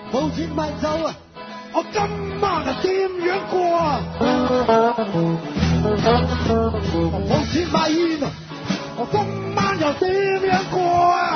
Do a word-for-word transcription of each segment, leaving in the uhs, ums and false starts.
冇錢買酒啊！我今晚係點樣過啊？冇錢買煙啊！我今晚又點樣過啊？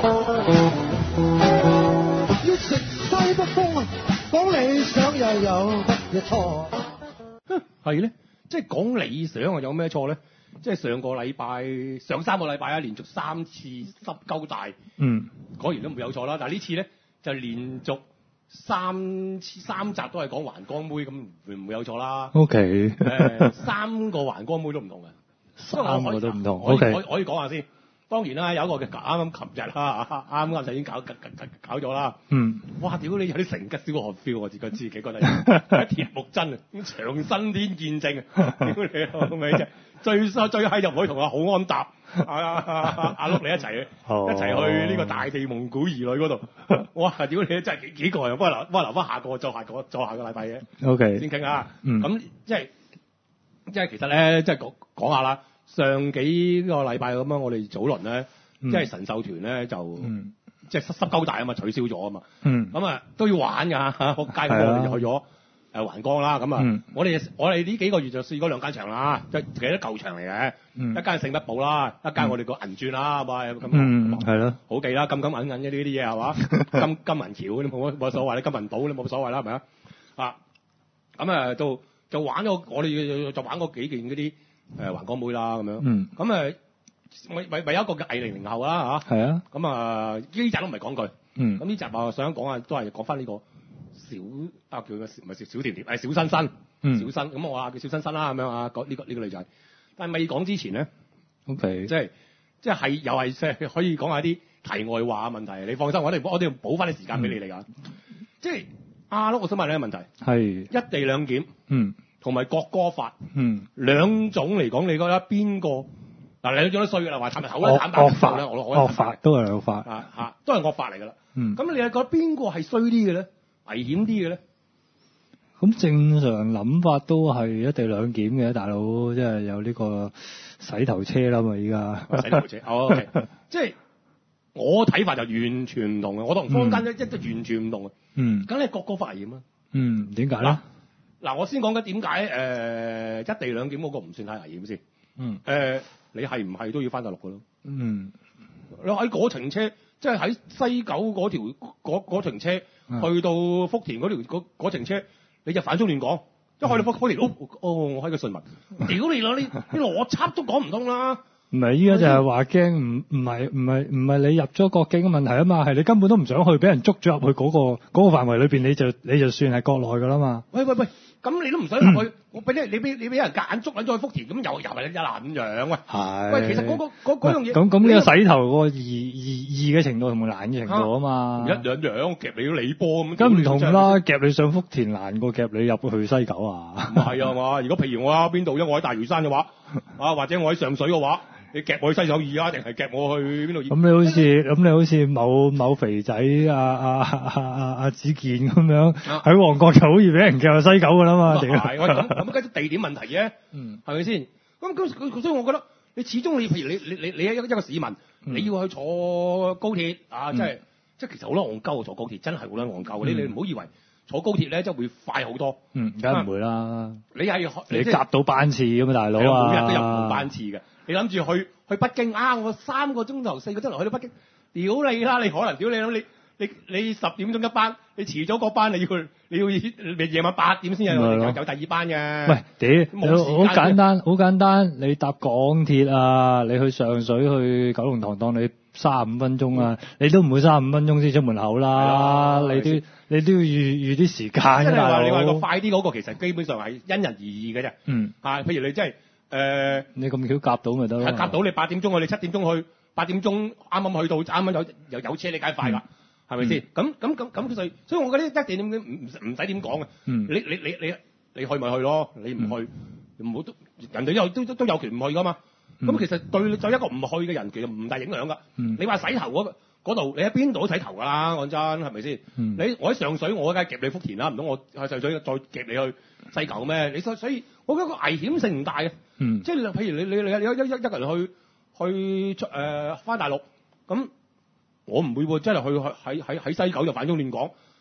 要食西北風啊！講理想又有乜嘢錯？ 係咧，即係講理想啊，有咩錯咧？即係上個禮拜、上三個禮拜啊，連續三次濕鳩大， 嗯， 果然都冇有錯啦。但係呢次咧就連續三三集都係講環光妹，咁會唔會有錯啦 O K， 誒，三個環光妹都唔同嘅， 三個都唔同。 我 O K， 可以可以講下先。當然啦，有一個嘅啱啱琴日啦，啱啱就已經搞搞搞搞咗啦。 嗯， 哇！屌你有啲成吉思汗 feel，我自己自己覺得有鐵木真啊，長生天見證啊！屌你老味啫，最最閪就唔可以同阿好安踏、阿阿阿碌你一齊去， 哦一齊去呢個大地蒙古兒女嗰度。哇！屌你真係幾幾個人，不過留不過留翻下個，再下個再下個禮拜嘅 O K， 先傾啊。 嗯， 咁即係即係其實咧，即係講講下啦。上幾個禮拜咁樣，我哋早輪咧， 嗯即係神獸團咧就， 嗯即係濕濕鳩大啊嘛，取消咗啊嘛。 嗯， 咁啊都要玩㗎嚇，個街我哋就去咗誒環江啦。咁啊， 嗯我哋我哋呢幾個月就試過兩間場啦，即係其實都舊場嚟嘅。 嗯一間係聖德堡啦，一間我哋個銀鑽啦，係咪咁？ 嗯，係咯， 好記啦，金金銀銀嘅呢啲嘢係嘛？金金銀橋你冇冇所謂啦，金銀島你冇所謂啦，係咪啊？啊，咁啊就就玩咗，我哋就玩過幾件嗰啲。誒環光妹啦咁樣， 嗯， 咁誒咪咪咪有一個嘅藝零零後啦嚇， 係啊， 咁啊呢集都唔係講佢， 嗯， 咁呢集啊想講啊都係講翻呢個小啊叫個唔係小小甜甜，係小新新， 嗯， 小新，咁我話叫小新新啦咁樣啊，講呢個呢個女仔，但係未講之前咧 O K， 即係即係又係即係可以講下啲題外話問題，你放心，我哋我哋要補翻啲時間俾你嚟㗎，即係啊，我想問你一個問題， 係一地兩檢， 嗯。 同埋國歌法， 嗯， 兩種嚟講，你覺得邊個嗱兩種都衰㗎啦？話坦白口啦， 惡坦白惡法啦，我我惡法都係惡法啊嚇，都係惡法嚟㗎啦。 嗯， 咁你係覺得邊個係衰啲嘅咧？危險啲嘅咧？ 咁正常諗法都係一地兩檢嘅，大佬，即係有呢個洗頭車啦嘛，依家洗頭車，哦 OK，即係我睇法就完全唔同嘅，我同坊間一一都完全唔同嘅。 嗯， 梗係國歌法危險啦。 嗯，點解咧？ 嗱，我先講緊點解誒一地兩檢嗰個唔算太危險先。 嗯。 誒、呃，你係唔係都要翻大陸嘅咯？ 嗯。 你喺嗰程車，即係喺西九嗰條嗰嗰程車， 嗯、 去到福田嗰條嗰嗰程車，你就反中亂講，一去到福福田，哦，哦我喺個信物，屌你啦！你你邏輯都講唔通啦。 唔係，依家就係話驚，唔唔係唔係唔係你入咗國境嘅問題啊嘛，係你根本都唔想去，俾人捉咗入去嗰、嗰個嗰、嗰個範圍裏邊，你就你就算係國內㗎啦嘛。 喂喂喂！咁你都唔想入去，嗯、我俾你你俾你俾人夾硬捉撚咗去福田，咁又又係一爛咁樣喂。 係。 喂，其實嗰、嗰個嗰嗰樣嘢， 咁咁呢個洗頭個易易易嘅程度同埋難嘅程度啊嘛。 一樣樣夾你都你波咁。 咁唔同啦，夾你上福田難過夾你入去西九啊。 唔係啊嘛，如果譬如我喺邊度，因為我喺大嶼山嘅話，啊或者我喺上水嘅話。你夾我去西九二啊，定係夾我去邊度？ 咁你好似咁你好似某某肥仔啊啊啊啊啊子健咁樣喺旺角就好易俾人夾去西九㗎啦嘛。 係、啊，喂咁咁梗係地點問題啫。 嗯， 係咪先？咁咁所以我覺得你始終你譬如你你你你一一個市民，嗯、你要去坐高鐵啊，即係即係其實好多戇鳩坐高鐵，真係好多戇鳩。你你唔好以為坐高鐵咧，即係會快好多。 嗯，梗係唔會啦。 你係你夾到班次咁嘛，大佬啊！ 每日都有唔班次嘅。你諗住去去北京啊？我三個鐘頭、四個鐘頭去到北京，屌你啦！你可能屌你諗你你你十點鐘一班，你遲咗個班，你要你要你夜晚八點先有有有第二班嘅。 喂，屌，好簡單，好簡單，你搭港鐵啊，你去上水去九龍塘當你三十五分鐘啊，你都唔會三十五分鐘先出門口啦，你都你都要預預啲時間㗎。即係話你話個快啲嗰個，其實基本上係因人而異嘅啫。 嗯。 啊，譬如你真係。誒、呃， 你咁巧夾到咪得咯？ 夾到你八點鐘，我哋七點鐘去，八點鐘啱啱去到，啱啱有有有車，你梗係快㗎，係咪先？咁咁咁咁所以，所以我覺得一點點唔唔唔使點講嘅。 嗯， 你你你你你去咪去咯，你唔去唔好都人哋有都都都有權唔去㗎嘛。咁、嗯、其實對就一個唔去嘅人，其實唔大影響㗎。 嗯、 你話洗頭嗰嗰度，你喺邊度都洗頭㗎啦，講真係咪先？你我喺上水，我梗係夾你福田啦，唔通我喺上水再夾你去西九咩？你所所以，我覺得個危險性唔大嘅。 嗯，即係譬如你你你你一一一個人去去出誒翻大陸，咁我唔會喎，真係去喺喺喺西九就反中亂港，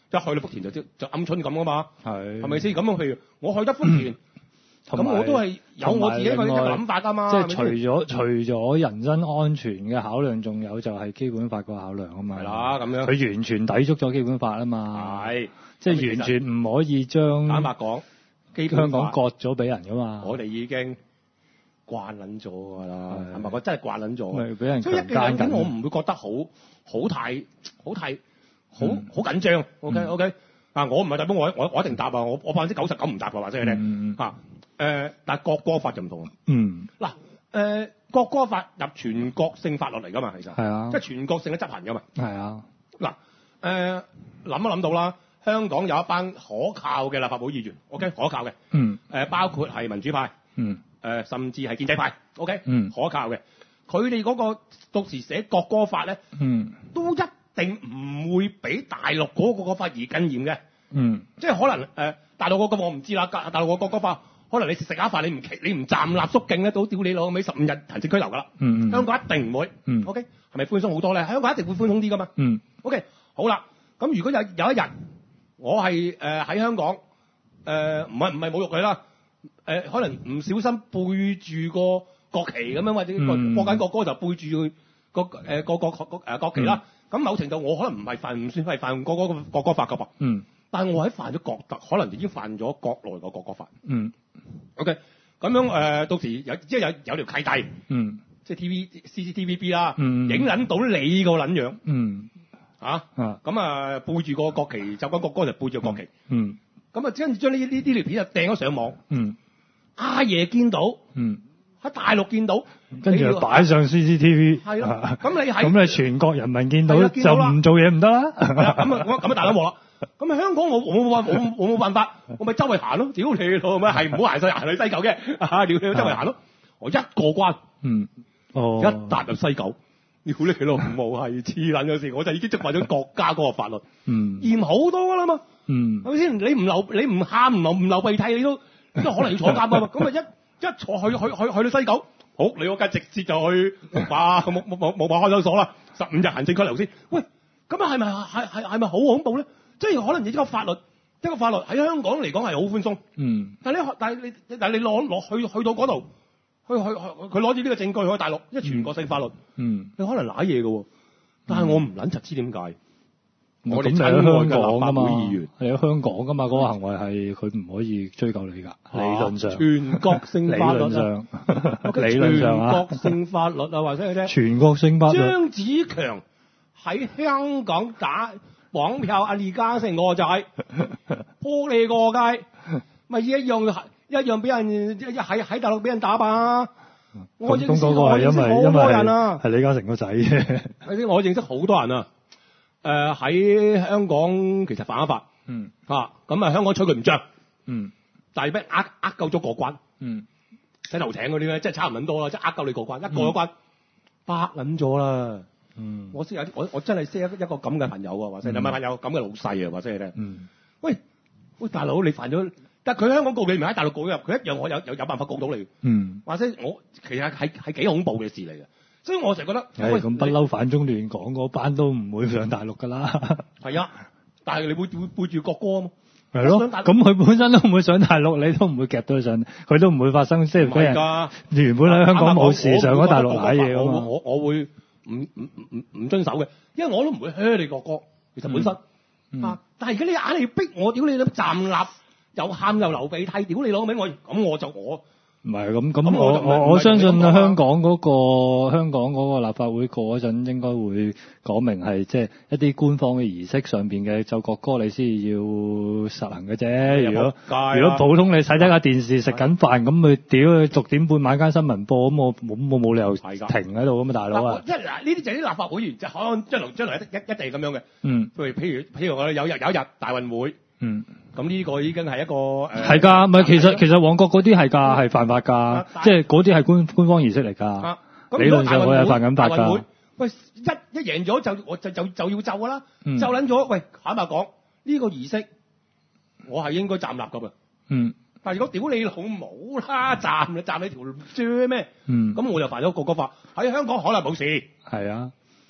一去到福田就就就鵪鶉咁噶嘛， 係係咪先？咁譬如我去得福田，咁、嗯、我都係有我自己一個一個諗法噶嘛。 即係除咗除咗人身安全嘅考量，仲有就係基本法個考量啊嘛。 係啦，咁樣佢完全抵觸咗基本法啊嘛。 係， 即係完全唔可以將坦白講， 香港割咗俾人噶嘛。 我哋已經慣撚咗㗎啦，係咪？我真係慣撚咗。 咪俾人所以一強姦緊， 我唔會覺得好好太好太好嗯好緊張。OK OK，啊，我唔係代表我我我一定答啊，我我百分之九十九唔答㗎，話俾你聽嚇。誒，但係國歌法就唔同啊。 嗯。 嗱，誒國歌法入全國性法律嚟㗎嘛，其實係啊， 即係全國性嘅執行㗎嘛。 係啊。 嗱，誒諗一諗到啦，香港有一班可靠嘅立法會議員 ，OK， 可靠嘅。 嗯。 誒，包括係民主派。 嗯。 誒，甚至係建制派 ，OK， 嗯， 可靠嘅。佢哋嗰個到時寫國歌法咧， 嗯， 都一定唔會比大陸嗰個國歌法而更嚴嘅。 嗯， 即係可能誒、呃，大陸嗰個我唔知啦，大陸個國歌法可能你食食下飯，你唔你唔站立肅敬咧，都屌你老味十五日行政拘留㗎啦。 嗯嗯， 香港一定唔會。 嗯 ，OK，係咪寬鬆好多咧？香港一定會寬鬆啲㗎嘛。 嗯 ，OK，好啦，咁如果有有一日我係誒喺香港誒，唔係唔係侮辱佢啦。誒、呃、可能唔小心背住個國旗咁樣，或者播播緊國歌就背住佢個誒個國國誒國旗啦。咁、嗯、某程度我可能唔係犯唔算係犯國歌國歌法㗎噃。嗯。但係我喺犯咗國特，可能已經犯咗國內個國歌法。嗯。OK，咁樣誒、呃，到時有即係有有條契弟。嗯。即係 T V C C T V B 啦。嗯。影撚到你個撚樣。嗯。啊。啊。咁啊，背住個國旗奏緊國歌就背住個國旗。嗯。咁啊，跟住將呢呢呢條片就掟咗上網。嗯。阿爺見到。嗯。喺大陸見到。 跟住就擺上 C C T V。 係咯。咁你係。 咁你全國人民見到就唔做嘢唔得啦。 係啦。咁啊，咁啊大撚鑊啦。咁啊，香港我我冇辦我我冇辦法，我咪周圍行咯。屌你老咩？係唔好行曬行去西九嘅。啊，屌你周圍行咯。我一過關。嗯。哦。一踏入西九。屌你老母係黐撚咗線，我就已經觸犯咗國家嗰個法律。嗯。嚴好多㗎啦嘛。嗯，係咪先？你唔流，你唔喊，唔流，唔流鼻涕，你都都可能要坐監㗎嘛。咁啊，一一坐去去去去到西九，好，你嗰間直接就去哇，冇冇冇冇辦開診所啦，十五日行政拘留先。喂，咁啊係咪係係係咪好恐怖咧？即係可能你呢個法律，一個法律喺香港嚟講係好寬鬆。嗯。但係你但係你但係你攞攞去去到嗰度，去去佢攞住呢個證據去大陸，因為全國性法律。嗯。你可能揦嘢㗎喎，但係我唔撚就知點解。我哋喺香港㗎嘛， 你喺香港㗎嘛，嗰、嗰個行為係佢唔可以追究你㗎、啊。理論上， 全國性法律啊， 理論上啊， 全國性法律啊，話俾你聽。 全國性法律。 張子強喺香港打綁票，阿李嘉誠我就係撲你過街，咪一樣一樣俾人喺喺大陸俾人打吧。我認識我認識好多人啊， 係李嘉誠個仔啫。 係先，我認識好多人啊。誒、呃、喺香港其實犯咗法，嗯嚇，咁啊香港取佢唔着，嗯，但係俾呃呃夠咗過關，嗯，洗頭艇嗰啲咧，即係差唔多啦，即係呃夠你過關，一過咗關，白撚咗啦，嗯，我識有啲我我真係識一一個咁嘅朋友啊，或者有冇朋友咁嘅老細啊，或者係咧，嗯，喂喂大佬你犯咗，但係佢香港告你唔係喺大陸告入，佢一樣我有有有辦法告到你，嗯，或者我其實係係幾恐怖嘅事嚟嘅。所以我成日覺得， 誒咁不嬲反中亂港嗰班都唔會上大陸㗎啦。係啊，但係你會會背住國歌啊嘛。 係咯。咁佢本身都唔會上大陸，你都唔會夾到佢上，佢都唔會發生即係俾人原本喺香港冇事上咗大陸瀨嘢啊嘛。 我我我會唔唔唔唔遵守嘅，因為我都唔會噓你國歌。其實本身、嗯嗯、啊，但係而家你硬係逼我，屌你諗站立又喊又流鼻涕，屌你老味我，咁我就我。 唔係咁咁，我我我相信香港嗰個香港嗰個立法會過嗰陣應該會講明係即係一啲官方嘅儀式上邊嘅奏國歌，你先要實行嘅啫。如果如果普通你睇睇下電視食緊飯咁，佢屌佢六點半晚間新聞播，咁我冇冇冇理由停喺度咁啊，大佬啊！ 即係嗱，呢啲就係啲立法會議員，就可能將來將來一一一地咁樣嘅。嗯。譬如譬如譬如我哋有日有一日大運會。嗯。咁呢個已經係一個誒。係㗎，唔係其實其實旺角嗰啲係㗎，係犯法㗎，即係嗰啲係官官方儀式嚟㗎。啊，理論上我係犯緊法㗎。喂，一一贏咗就我就就就要奏㗎啦。嗯。奏撚咗，喂，坦白講呢個儀式，我係應該站立㗎噃。嗯。但係如果屌你老母啦，站你站你條啫咩？嗯。咁我就犯咗國歌法，喺香港可能冇事。係啊。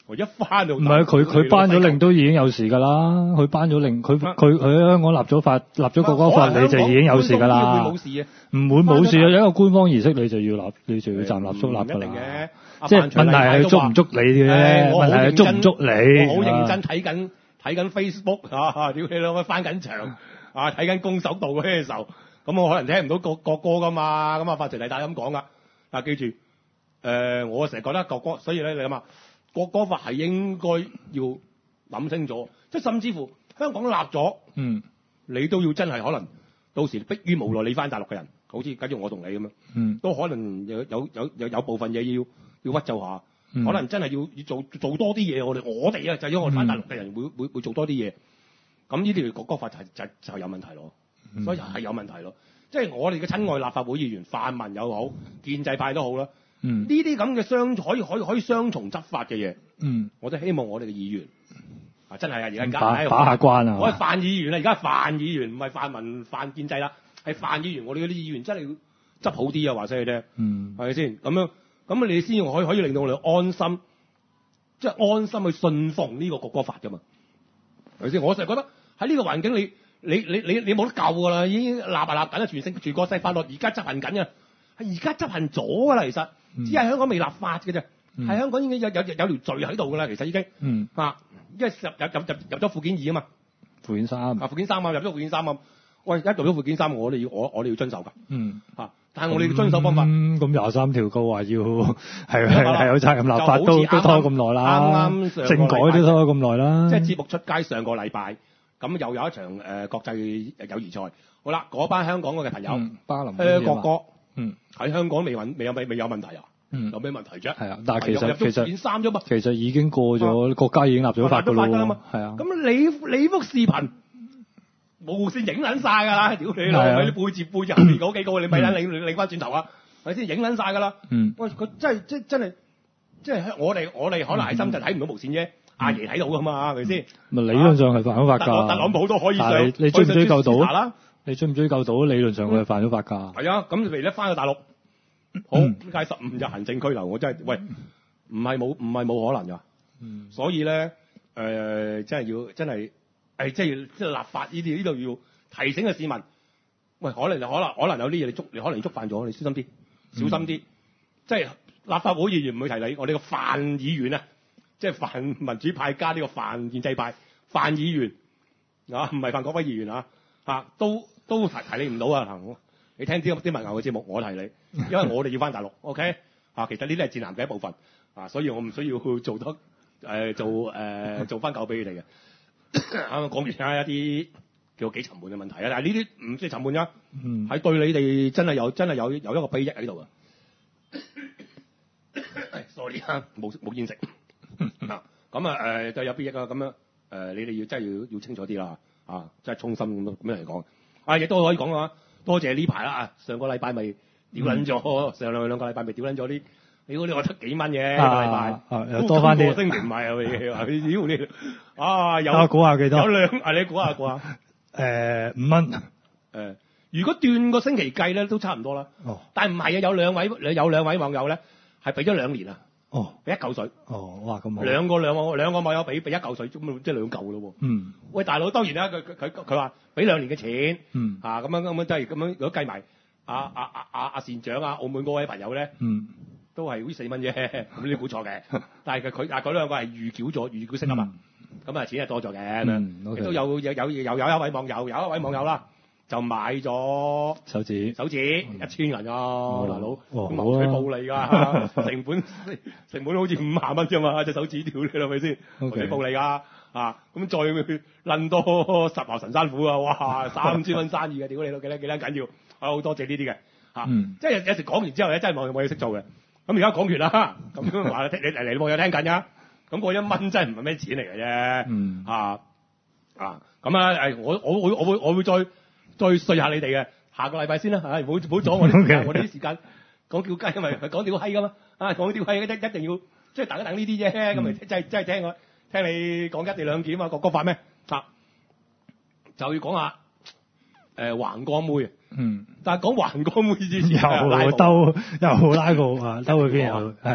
我一翻到唔係佢佢頒咗令都已經有事㗎啦，佢頒咗令，佢佢佢喺香港立咗法，立咗國歌法，你就已經有事㗎啦。 唔會冇事啊， 唔會冇事啊！有一個官方儀式，你就要立，你就要站立肅立㗎啦。即係問題係捉唔捉你嘅啫，問題係捉唔捉你。 我好認真睇緊睇緊 Facebook 啊！屌你老母翻緊牆啊！睇緊攻守道嗰啲時候，咁我可能聽唔到國國歌㗎嘛，咁啊發條例帶咁講㗎。但係記住，誒我成日覺得國歌，所以咧你諗下。國歌法係應該要諗清楚，即係甚至乎香港立咗， 嗯， 你都要真係可能到時迫於無奈，你翻大陸嘅人，好似假如我同你咁樣， 嗯， 都可能有有有有有部分嘢要要屈就下， 嗯、 可能真係要要做做多啲嘢。我哋我哋啊，就因為我哋翻大陸嘅人會、嗯、會會做多啲嘢，咁呢啲國歌法就就就有問題咯， 嗯、 所以係有問題咯。即係我哋嘅親愛立法會議員，泛民又好，建制派都好啦。呢啲咁嘅雙可以可以可以雙重執法嘅嘢， 嗯， 我都希望我哋嘅議員啊，真係啊，而家把把下關啊！ 我係泛議員啊，而家泛議員唔係泛民泛建制啦，係泛議員。我哋嗰啲議員真係要執好啲啊，話聲你聽， 嗯，係咪先？咁樣咁你先可以可以令到我哋安心，即係安心去信奉呢個國歌法㗎嘛，係咪先？我成日覺得喺呢個環境，你你你你你冇得救㗎啦，已經立啊立緊啊，全城全國際法律而家執行緊嘅，係而家執行咗㗎啦，其實。只係香港未立法嘅啫，係、嗯、香港已經有有有條罪喺度㗎啦，其實已經， 嗯， 啊，因為入入入入入咗附件二啊嘛， 附件三， 啊附件三啊，入咗附件三啊，喂，一入咗附件三，我哋要我我哋要遵守㗎， 嗯， 啊，但係我哋嘅遵守方法， 咁廿三條告話要係係係有責任立法，都都拖咁耐啦，啱啱政改都拖咁耐啦， 即係節目出街上個禮拜，咁又有一場誒、呃、國際友誼賽，好啦，嗰班香港嘅朋友， 嗯、巴林誒國歌。 嗯， 喺香港未揾未有未未有問題啊？ 嗯， 有咩問題啫？ 係啊，但係其實其實三啫嘛， 其實已經過咗、啊、國家已經立咗法㗎咯，係啊。 咁你你幅視頻無線影撚晒㗎啦，屌你老味！你背住背住後面嗰幾個，你咪撚你你翻轉頭啊，係先影撚晒㗎啦。嗯，喂，佢真係即真係即係我哋我哋可能喺深圳睇唔到無線啫，阿爺睇到㗎嘛，係咪先？ 咪理論上係犯咗法㗎。 特朗普都可以上， 你你追唔追究到啊？你追唔追究到？理論上佢係犯咗法㗎。係啊，咁譬如咧翻去大陸。好，呢屆十五日行政拘留，我真係喂，唔係冇唔係冇可能㗎、嗯，所以咧誒、呃，真係要真係誒，即係要即係立法呢啲呢度要提醒嘅市民，喂，可能就可能可能有啲嘢你捉，你可能你觸犯咗，你小心啲，小心啲，嗯、即係立法會議員唔會提你，我哋個泛議員啊，即係泛民主派加呢個泛建制派泛議員啊，唔係泛國會議員啊，啊，都都提提你唔到啊。你聽啲啲文牛嘅節目，我提你，因為我哋要翻大陸，OK？啊，其實呢啲係戰男嘅一部分，啊，所以我唔需要去做得誒、呃、做誒、呃、做翻舊俾你哋嘅。啱啱講完一啲叫幾沉悶嘅問題啊，但係呢啲唔算沉悶㗎，係、嗯、對你哋真係有真係有有一個裨益喺度啊。sorry 啊，冇冇煙食啊，咁啊誒就有裨益啊，咁樣誒你哋要真係要要清楚啲啦，啊，真係衷心咁樣嚟講，啊，亦都可以講啊。多謝呢排啦！上個禮拜咪屌撚咗，上兩兩個禮拜咪屌撚咗啲，你估你我得幾蚊嘅一個禮拜，啊、又多翻啲。個星期唔係啊，你屌你啊！有估下幾多？ 有兩啊，你估下估下？ 誒五蚊。誒、 呃，如果斷個星期計咧，都差唔多啦。哦。但係唔係啊？有兩位有兩位網友咧，係俾咗兩年啊。哦。俾一嚿水。哦，哇咁好。兩個兩個兩個網友俾俾一嚿水，咁即係兩嚿咯喎。嗯。喂，大佬當然啦，佢佢佢佢話俾兩年嘅錢。嗯。啊，咁樣咁樣即係咁樣，如果計埋阿阿阿阿阿善長啊，澳門嗰位朋友咧。嗯。都係好似四蚊啫，咁你估錯嘅。但係佢佢啊嗰兩個係預繳咗預繳息啊嘛。咁啊錢係多咗嘅。嗯。亦都有有有有有一位網友有一位網友啦。就買咗手指，手指、嗯、一千銀啊，哦、大佬，謀取暴利㗎，成本成本好似五萬蚊啫嘛，隻手指條你係咪先？謀取暴利㗎，啊，咁再撚多十華神山虎啊，哇，三千蚊生意嘅，屌你老幾多幾多緊要，啊好多謝呢啲嘅，嚇、嗯，即係有時講完之後咧，真係冇冇嘢識做嘅，咁而家講完啦，咁話你嚟嚟網友聽緊㗎，咁嗰一蚊真係唔係咩錢嚟嘅啫，嗯，啊啊，咁啊誒，我我會我會我會再。再睡下你哋嘅，下個禮拜先啦，唉，唔好唔好阻我哋，okay. 我哋啲時間講叫雞，因為講屌閪噶嘛，啊講屌閪一一定要即係等一等呢啲啫，咁、嗯、咪即係即係聽我聽你講一地兩檢啊，國歌法咩？啊，就要講下誒橫江妹，嗯，但係講橫江妹之前又兜又拉過啊，兜去邊又係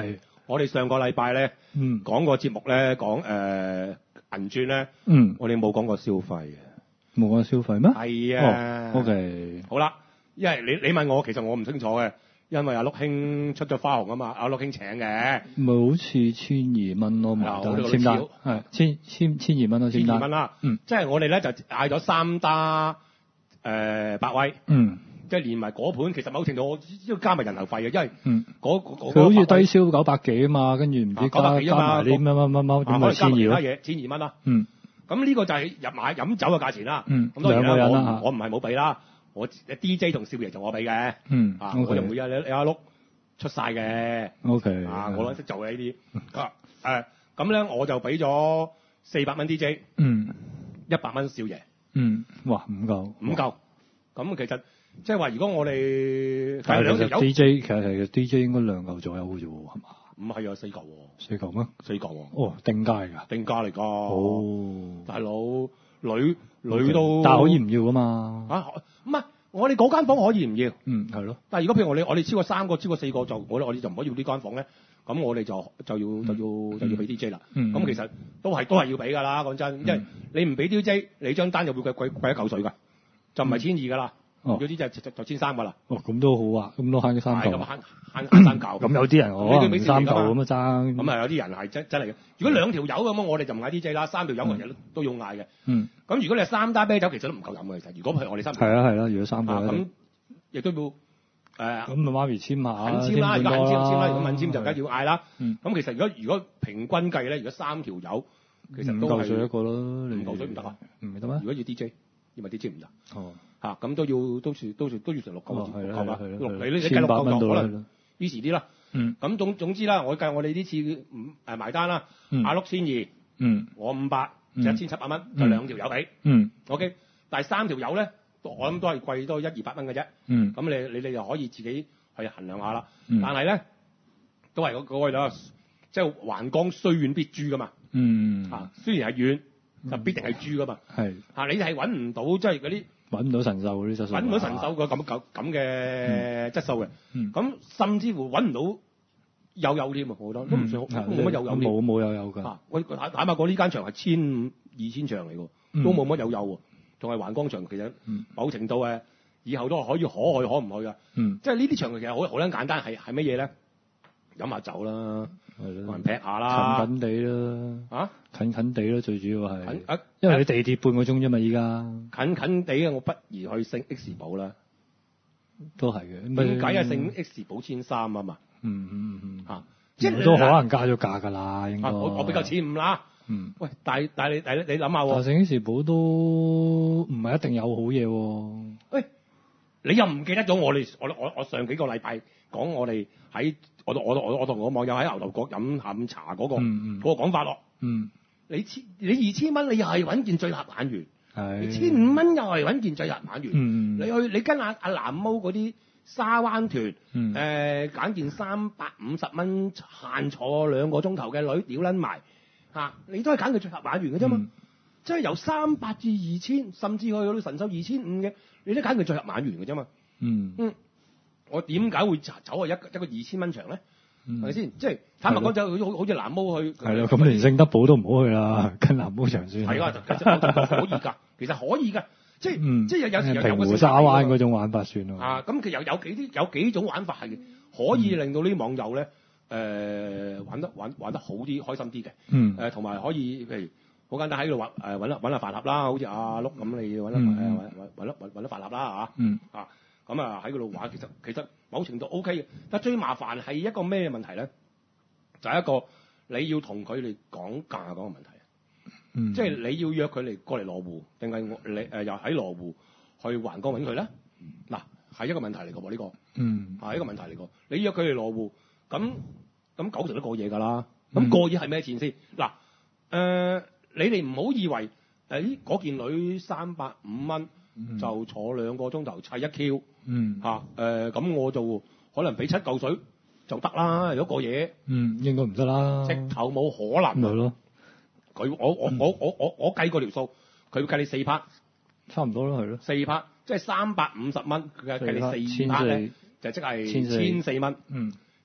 我哋上個禮拜咧嗯講個節目咧講誒銀鑽咧， 嗯， 我哋冇講過消費嘅。 冇講消費咩？ 係啊。 哦，OK。 好啦，因為你你問我，其實我唔清楚嘅，因為阿碌兄出咗花紅啊嘛，阿碌兄請嘅。 咪好似千二蚊咯，埋單嗱我呢個簽單都係千千千二蚊咯，簽單千二蚊啦。 嗯即係我哋咧就嗌咗三打誒百威， 嗯即係連埋嗰盤，其實某程度我要加埋人流費嘅，因為嗯， 嗰嗰佢好似低百威消九百幾啊嘛，跟住唔知啊九加加百幾啊嘛埋啲乜乜乜乜， 啊點咪可能加埋其他千二咯？ 嘢，千二蚊啦。 嗯咁呢個就係入買飲酒嘅價錢啦。 嗯咁當然兩個人啦啦， 嚇我我唔係冇俾啦，我 D J 同少爺就我俾嘅。 嗯啊， ，OK 我就唔會有你你阿碌出晒嘅。 OK 啊，我都識做嘅呢啲。啊誒，咁咧我就俾咗四百蚊 D J， 嗯一百蚊少爺， 嗯，哇唔夠唔夠。咁其實即係話，如果我哋但係其實兩條友 D J 其實其實 D J 應該兩嚿左右嘅啫喎，係嘛？ 唔係啊，四嚿喎， 四嚿咩？ 四嚿喎， 哦，定價㗎。 定價嚟㗎。 哦， 大佬女女都， 但係可以唔要㗎嘛？ 啊，唔係我哋嗰間房可以唔要， 嗯，係咯。 但係如果譬如我哋我哋超過三個、超過四個就我哋我哋就唔可以要呢間房咧，咁我哋就就要就要就要俾 D J 啦。 嗯咁其實都係都係要俾㗎啦，講真，因為你唔俾 D J，你張單就會貴貴貴一嚿水㗎，就唔係千二㗎啦。 哦有啲就就就千三㗎啦。 哦，咁都好啊，咁都慳咗三嚿。 係咁慳慳慳三嚿。 咁有啲人你可都俾能三嚿錢嚟㗎嘛咁啊爭。 咁啊有啲人係真真係嘅。如果兩條友咁我哋就唔嗌 D J 啦，三條友我哋都要嗌嘅。 嗯。 咁如果你係三打啤酒，其實都唔夠飲嘅。其實，如果係我哋三條係啊係啦，如果三個咧啊咁，亦都要誒咁咪媽咪簽下， 肯簽啦。如果肯簽就簽啦，如果肯簽就梗係要。 要嗌啦。 嗯咁其實如果如果平均計咧，如果三條友其實都五嚿水一係個咯， 五你嚿水唔得啊？ 唔係得咩如？果要 D J，因為 D J 唔得哦， 嚇，咁都要都算都算都要成六嚿哦係六嚿啦， 啦係啦六係啦你你計千八六嚿就蚊到啦係啦可能於是啲啦。 嗯咁總總之啦，我計我哋呢次唔誒埋單啦， 嗯阿碌千二， 嗯我五百， 嗯就一千七百蚊，就兩條友俾。 嗯 OK，但係三條友咧，我諗都係貴多一二百蚊嘅啫。 嗯咁你你你就可以自己去衡量下啦。 嗯但係咧，都係嗰嗰個啦，即係橫江雖遠必誅噶嘛。 嗯啊，雖然係遠，就必定係誅噶嘛。 係啊，你係揾唔到即係嗰啲揾唔到神獸嗰啲質素， 揾唔到神獸個咁咁咁嘅質素嘅。 嗯咁甚至乎揾唔到有有添啊！我覺得都唔算好， 嗯都冇乜有有添。 冇冇有有㗎。 啊，喂，坦坦白講，呢間場係千五二千場嚟㗎， 嗯都冇乜有有喎，仲係橫江場。其實嗯某程度誒，以後都可以可去可唔去㗎。 嗯即係呢啲場其實好好撚簡單，係係乜嘢咧？飲下酒啦， 係咯同人，劈下啦， 近近地啦， 啊近近地啦，最主要係近，啊因為你地鐵半個鐘啫嘛，依家近近地嘅，我不如去聖 X 堡啦。 都係嘅。 點解啊？聖 X 堡千三啊嘛， 嗯嗯嗯嚇， 即係都可能加咗價㗎啦，應該。 啊我我比較千五啦。 嗯。 喂，但係但係你但係你諗下但喎， 聖時寶都唔係一定有好嘢喎。 喂，你又唔記得咗我哋我我我上幾個禮拜講我哋喺我我我我同我網友喺牛頭角飲下午茶嗰個嗯嗯嗰個講法咯。 嗯， 你千你二千蚊，你又係揾件最合眼緣。 係。 你千五蚊又係揾件最合眼緣。 嗯你去你跟阿阿藍毛嗰啲沙灣團，誒、 嗯揀件三百五十蚊限坐兩個鐘頭嘅女屌撚埋嚇，你都係揀佢最合眼緣嘅啫嘛。 嗯即係由三百至二千，甚至去到神獸二千五嘅，你都揀佢最合眼緣嘅啫嘛。 嗯。 嗯，我點解會走係一個一個二千蚊場咧？ 嗯係咪先？即係坦白講，就好似好似藍毛去係咯，咁連聖德堡都唔好去啦，跟藍毛場算。 係啊，其實可以㗎，其實可以㗎，即係、 嗯， 即係有有時有有平個湖沙灣嗰種玩法算咯。 啊，咁其實有有幾啲有幾種玩法係可以令到呢啲網友咧誒、呃、玩得玩玩得好啲，開心啲嘅。 嗯。 誒同埋可以譬如好簡單喺度揾誒揾揾下飯盒啦，好似阿碌咁，你揾一嗯誒揾揾揾揾揾飯盒啦嚇。 嗯。 啊，咁啊喺嗰度玩，其實其實某程度 O K 嘅，但最麻煩係一個咩問題咧？就係、一個你要同佢哋講價嗰個問題。 嗯。 即係你要約佢嚟過嚟羅湖，定係我你誒又喺羅湖去橫江揾佢咧？嗱，係一個問題嚟㗎喎，呢個嗯。 係一個問題嚟㗎。你約佢嚟羅湖，咁咁九成都過夜㗎啦。咁過夜係咩錢先？嗱，誒你哋唔好以為誒嗰件女三百五蚊就坐兩個鐘頭砌一 Q 嗯。 嚇誒，咁我就可能俾七嚿水就得啦。如果過夜， 嗯，應該唔得啦。 直頭冇可能。 咪咯， 佢我我我我我我計過條數，佢會計你四 part， 差唔多啦，係咯。 四 part 即係三百五十蚊，佢計計你四 part 咧，就即係千四蚊。 嗯。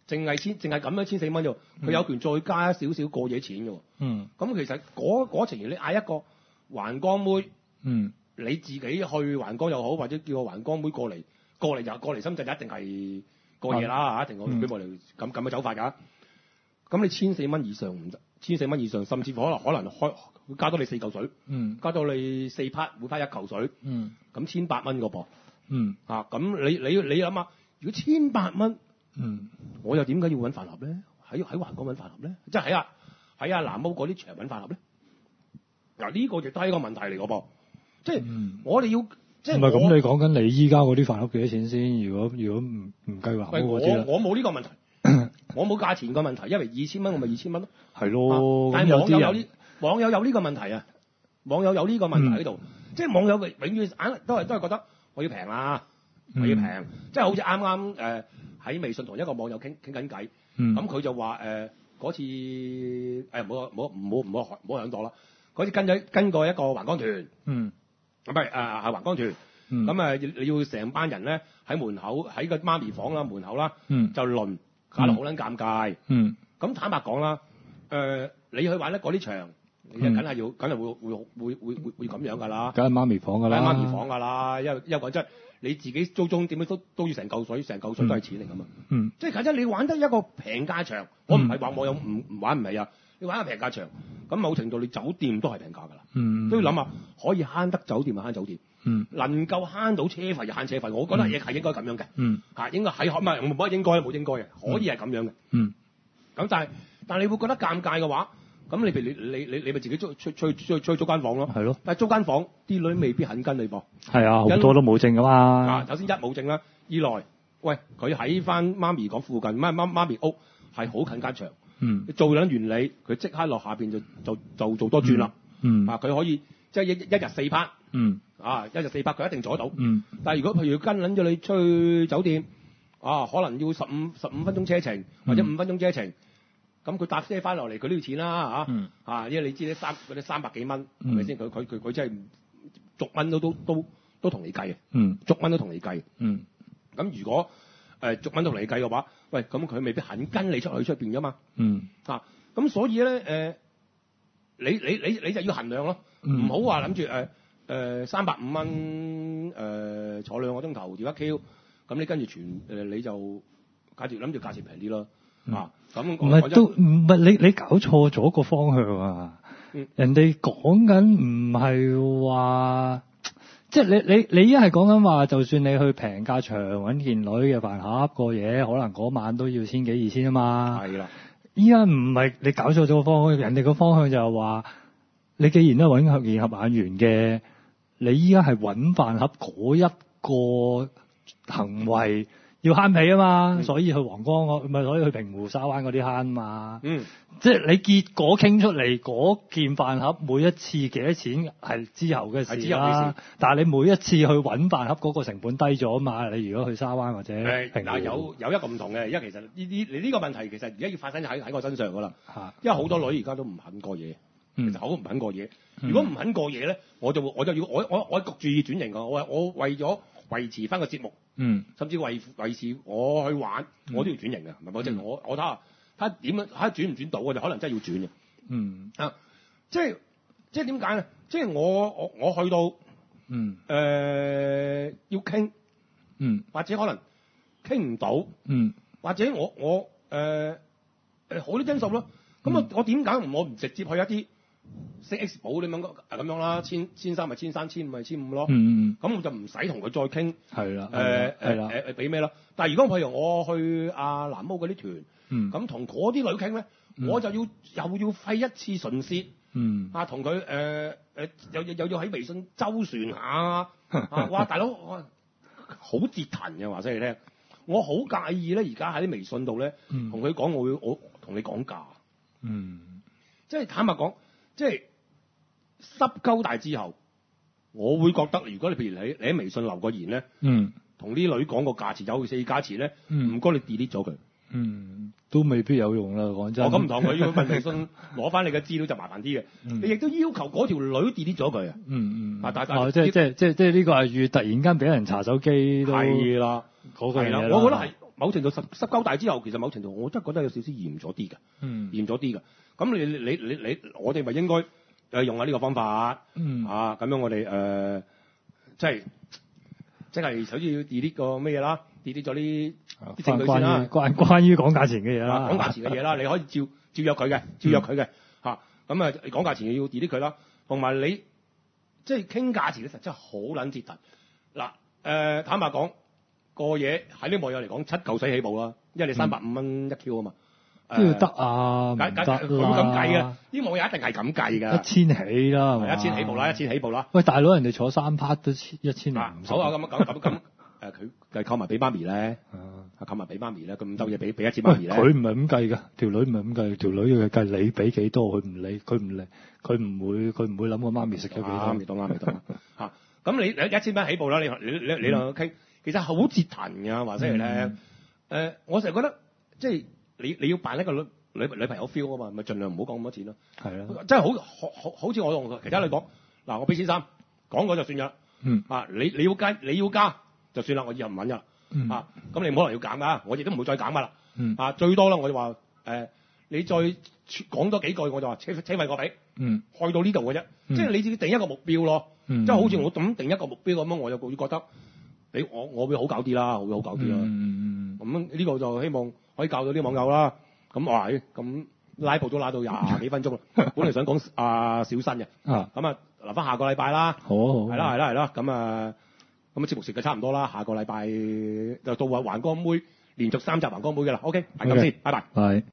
淨係千淨係咁樣千四蚊啫喎，佢有權再加少少過夜錢嘅喎。 嗯。 咁其實嗰嗰情形你嗌一個環江妹， 嗯， 你自己去環江又好，或者叫個環江妹過嚟，過嚟就過嚟深圳就一定係過夜啦嚇，一定我俾我哋咁咁嘅走法㗎。咁你千四蚊以上唔得，千四蚊以上，甚至乎可能可能開會加多你四嚿水， 嗯， 加到你四拍每拍一嚿水， 嗯， 咁千八蚊個噃， 嗯， 啊，咁你你你諗下，如果千八蚊， 嗯， 我又點解要揾飯盒咧？喺喺環江揾飯盒咧？即係喺啊喺啊南歐嗰啲場揾飯盒咧？嗱呢個亦都係一個問題嚟個噃，即係、嗯、我哋要即係唔係咁，你講緊你依家嗰啲飯盒幾多錢先？如果如果唔唔計環歐嗰啲啦， 我我冇呢個問題。我冇價錢個問題，因為二千蚊我咪二千蚊咯。 係咯， 但係網友有呢網友有呢個問題啊，網友有呢個問題喺度，嗯、即係網友永永遠硬都係都係覺得我要平啦，我要平，嗯、即係好似啱啱誒喺微信同一個網友傾傾緊偈，咁佢、嗯、就話誒嗰次誒唔好唔好唔好唔好唔好響度啦，嗰次跟咗跟過一個環江團，嗯，唔係誒係環江團，咁誒你要成班人咧喺門口喺個媽咪房啦門口啦，嗯、就輪。搞到好撚尷尬，嗯，咁坦白講啦，誒、呃，你去玩得嗰啲場，你就梗係要，梗係、嗯、會會會會會會咁樣㗎啦， 梗係媽咪房㗎啦， 梗係媽咪房㗎啦，因為因為講真，你自己租鐘點樣都都要成嚿水，成嚿水都係錢嚟㗎嘛，嗯，即係簡直你玩得一個平價場，我唔係話我有唔唔玩唔係啊，你玩一個平價場，咁某程度你酒店都係平價㗎啦，嗯，都要諗下可以慳得酒店就慳酒店。嗯，能夠慳到車費就慳車費，我覺得亦係應該咁樣嘅。嗯，嚇應該係唔係唔係應該冇應該嘅，可以係咁樣嘅。嗯，咁但係但係你會覺得尷尬嘅話，咁你譬如你你你你咪自己租出出出出租間房咯。係咯。但係租間房啲女未必肯跟你噃。係啊，好多都冇證㗎嘛。啊，首先一冇證啦，二來喂佢喺翻媽咪講附近，媽媽媽咪屋係好近間場。嗯。你做緊原理，佢即刻落下邊就就就做多轉啦。嗯。啊，佢可以即係一一日四 part。嗯。啊，一日四百佢一定做得到。嗯。但係如果譬如跟撚咗你出去酒店，啊，可能要十五十五分鐘車程，或者五分鐘車程，咁佢搭車翻落嚟，佢都要錢啦嚇。嗯。啊，因為你知咧三嗰啲三百幾蚊，係咪先？佢佢佢佢真係逐蚊都都都都同你計嘅。嗯。逐蚊都同你計。嗯。咁如果誒、呃、逐蚊都同你計嘅話，喂，咁佢未必肯跟你出去出邊噶嘛。嗯。啊，咁所以咧誒、呃，你你你你就要衡量咯，唔好話諗住誒。誒三百五蚊誒坐兩個鐘頭調一 Q， 咁你跟住全誒、呃、你就假設諗住價錢平啲咯，嗯、啊咁唔係都唔係你你搞錯咗個方向啊！嗯、人哋講緊唔係話，即係你你你依家係講緊話，就算你去平價場揾件女嘅飯盒過夜，可能嗰晚都要千幾二千啊嘛。係啦，依家唔係你搞錯咗個方向，人哋個方向就係話，你既然都揾件合眼緣嘅。你依家係揾飯盒嗰一個行為要慳皮啊嘛，嗯、所以去皇崗唔係所以去平湖沙灣嗰啲慳啊嘛。嗯，即係你結果傾出嚟嗰件飯盒每一次幾多錢係之後嘅事啦。但係你每一次去揾飯盒嗰個成本低咗啊嘛。你如果去沙灣或者平湖，嗱有有一個唔同嘅，因為其實呢啲你呢個問題其實而家要發生喺喺我身上噶啦。嚇，因為好多女而家都唔肯過夜。其實好唔肯過夜，如果唔肯過夜咧，我就我就要我我我焗住要轉型㗎。我我為咗維持翻個節目，嗯，甚至維維持我去玩，我都要轉型嘅。唔係保證我我睇下睇下點樣睇下轉唔轉到，我就可能真係要轉嘅。嗯啊，即係即係點解咧？即係我我我去到嗯誒、呃、要傾嗯，或者可能傾唔到嗯，或者我我誒誒好啲因素咯。咁我我點解我唔直接去一啲四 X 寶咁樣咁樣啦，千千三咪千三，千五咪千五咯。嗯嗯。咁我就唔使同佢再傾。係啦。誒誒誒誒俾咩咯？但係如果譬如我去阿南歐嗰啲團，嗯，咁同嗰啲女傾咧，嗯、我就要又要費一次唇舌，嗯，啊同佢誒誒又又要喺微信周旋下，啊哇大佬我好折騰嘅話俾你聽，我好介意咧，而家喺啲微信度咧，同佢講我會我同你講價。嗯，即係坦白講，即係濕鳩大之後，我會覺得，如果你譬如你你喺微信留個言咧，嗯，同啲女講個價錢有四價錢咧，唔該、嗯、你 delete 咗佢，嗯，都未必有用啦，講真。我咁唔同佢要份微信攞翻你嘅資料就麻煩啲嘅，嗯、你亦都要求嗰條女 delete 咗佢啊，嗯嗯，啊大大，即係即係即係即係呢個係越突然間俾人查手機都係啦，嗰個係啦，我覺得係。 某程度濕濕鳩大之後，其實某程度我真係覺得有少少嚴咗啲嘅， 嗯， 嚴咗啲嘅。咁你你你你，我哋咪應該誒用下呢個方法， 嗯啊咁樣我哋誒、呃、即係即係好似要 delete 個咩嘢啦 ，delete 咗啲啲證據先啦， 關關於講價錢嘅嘢啦， 講價錢嘅嘢啦，你可以照照約佢嘅，照約佢嘅嚇。咁啊講價錢要 delete 佢啦，同埋你即係傾價錢嘅時候真係好撚折騰。嗱誒、呃、坦白講。個嘢喺呢網友嚟講七嚿水起步啦，因為你三百五蚊一 Q 啊嘛， 都要得啊，唔得啦， 佢會咁計嘅，啲網友一定係咁計㗎， 一千起啦，係嘛？ 一千起步啦，一千起步啦。 喂，大佬，人哋坐三 part 都千一千零五十。 好啊，咁咁咁咁誒，佢佢購埋俾媽咪咧，啊購埋俾媽咪咧，咁兜嘢俾俾一千媽咪咧。 佢唔係咁計㗎，條女唔係咁計，條女要計你俾幾多，佢唔理，佢唔理，佢唔會佢唔會諗個媽咪食咗幾多。 啱，未到啱，未到嚇。咁你你一千蚊起步啦，你你你你兩個傾。其實好折騰㗎，話聲嚟咧。誒，我成日覺得即係你你要扮一個女女女朋友 feel 啊嘛，咪盡量唔好講咁多錢咯。係啦，真係好好好好似我同其他女講，嗱我俾千三，講過就算㗎。嗯。啊，你你要加你要加就算啦，我以後唔揾㗎。嗯。啊，咁你唔可能要減㗎，我亦都唔會再減㗎啦。嗯。啊，最多啦，我就話誒，你再講多幾句，我就話車車費過俾。嗯。去到呢度嘅啫，即係你自己定一個目標咯。嗯。即係好似我咁定一個目標咁樣，我就會覺得。你我我會好搞啲啦，我會好搞啲啦。嗯嗯咁呢個就希望可以教到啲網友啦。咁哇，咁拉布都拉到廿幾分鐘啦。本嚟想講阿小新嘅。啊。咁啊，留翻下個禮拜啦。好。係啦係啦係啦。咁啊，咁啊節目時間差唔多啦。下個禮拜就到啊環光妹連續三集環光妹嘅啦。OK，係咁先，拜拜。係。